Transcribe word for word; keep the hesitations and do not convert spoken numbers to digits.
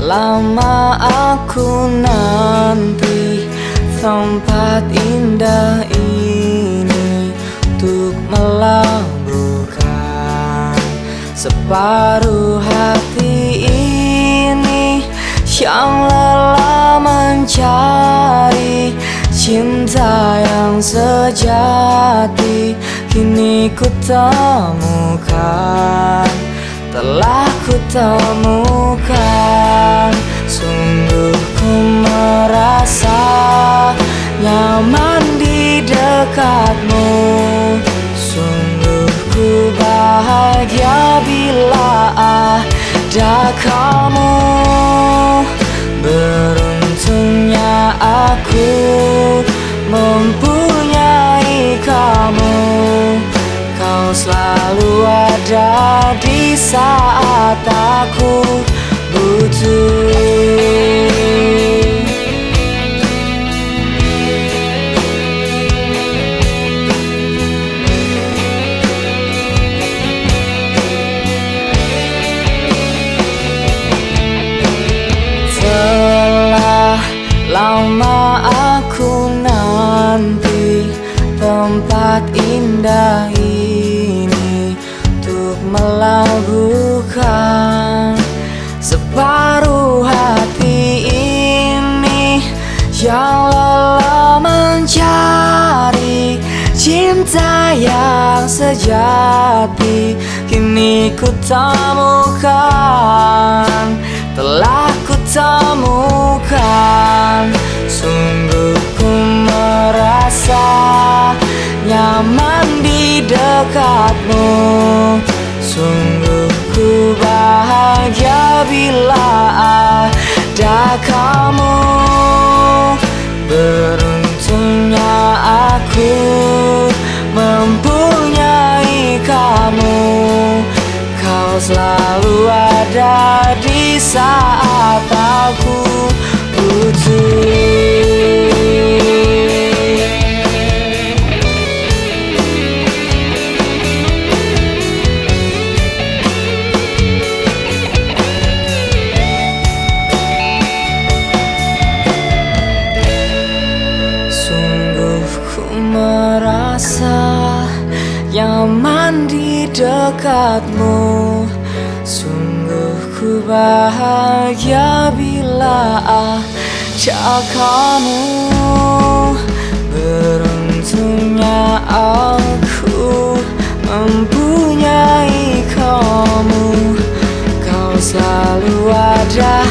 lama aku nanti tempat indah ini untuk melabuhkan separuh hati ini yang lelah mencari cinta yang sejati. Kini ku temukan, telah ku temukan. Sungguh ku merasa nyaman di dekatmu. Sungguh ku bahagia bila ada kamu. Beruntungnya aku mempunyai kamu. Kau selalu ada di saat aku butuh. Lama aku nanti tempat indah ini untuk melabuhkan separuh hati ini yang lelah mencari cinta yang sejati. Kini ku temukan, telah ku temukan. Sungguh ku merasa nyaman di dekatmu. Sungguh ku bahagia bila ada kamu. Beruntungnya aku mempunyai kamu. Kau selalu ada di saat aku butuh. Sungguh ku merasa nyaman di dekatmu. Sungguh ku bahagia bila ada kamu. Beruntungnya aku mempunyai kamu. Kau selalu ada